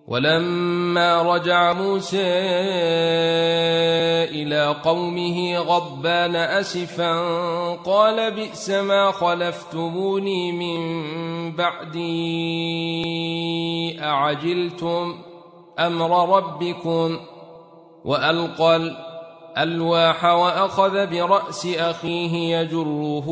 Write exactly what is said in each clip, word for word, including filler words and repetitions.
ولما رجع موسى إلى قومه غضبان أسفا قال بئس ما خلفتموني من بعدي أعجلتم أمر ربكم. وألقى الألواح وأخذ برأس أخيه يجره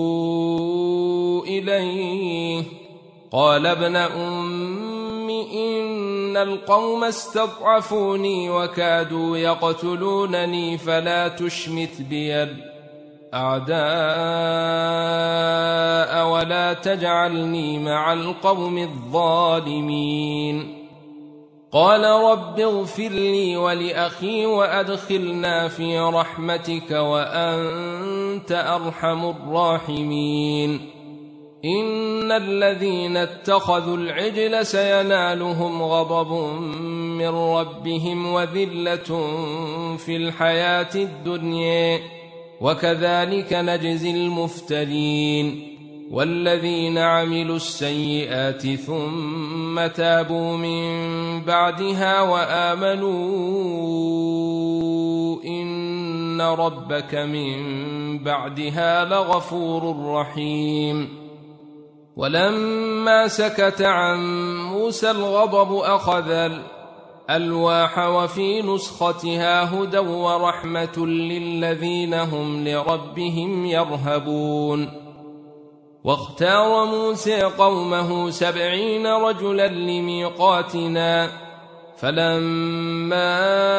إليه قال ابن أم إن القوم استضعفوني وكادوا يقتلونني فلا تشمت بي الأعداء ولا تجعلني مع القوم الظالمين. قال رب اغفر لي ولأخي وأدخلنا في رحمتك وأنت أرحم الراحمين. إن الذين اتخذوا العجل سينالهم غضب من ربهم وذلة في الحياة الدنيا وكذلك نجزي المفترين. والذين عملوا السيئات ثم تابوا من بعدها وآمنوا إن ربك من بعدها لغفور رحيم. ولما سكت عن موسى الغضب أخذ الألواح وفي نسختها هدى ورحمة للذين هم لربهم يرهبون. واختار موسى قومه سبعين رجلا لميقاتنا فلما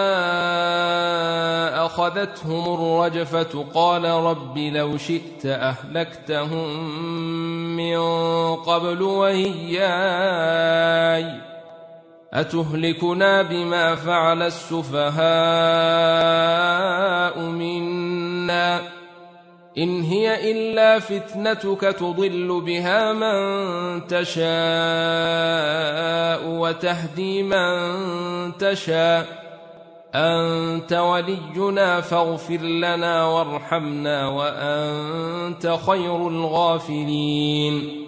أخذتهم الرجفة قال رب لو شئت أهلكتهم من قبل وإياي أتهلكنا بما فعل السفهاء منا إن هي إلا فتنتك تضل بها من تشاء وتهدي من تشاء أنت ولينا فاغفر لنا وارحمنا وأنت خير الغافرين.